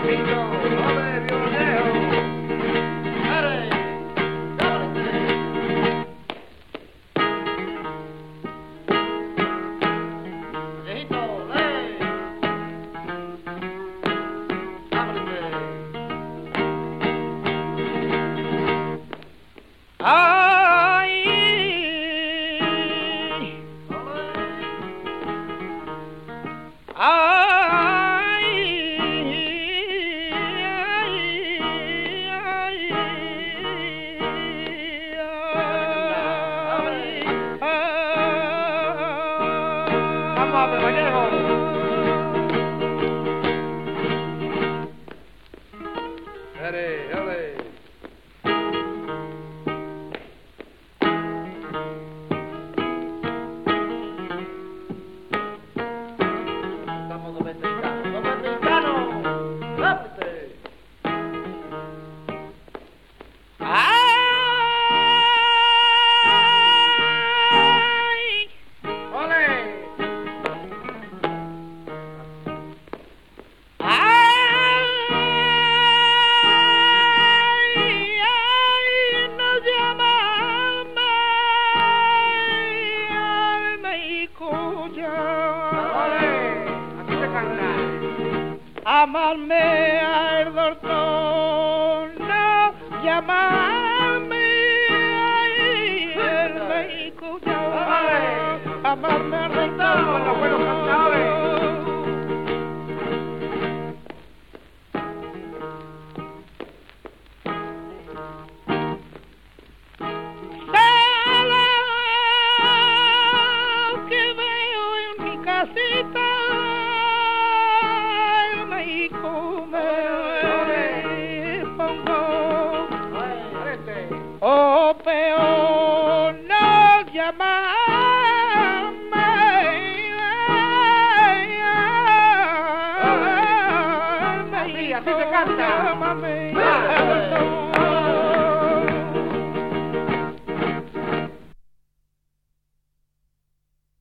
Amarme al doctor, no llamarme el médico, amarme al doctor, los buenos cantadores. Que veo en mi casita. Oh, peor no llamarme, así se canta. Llámame.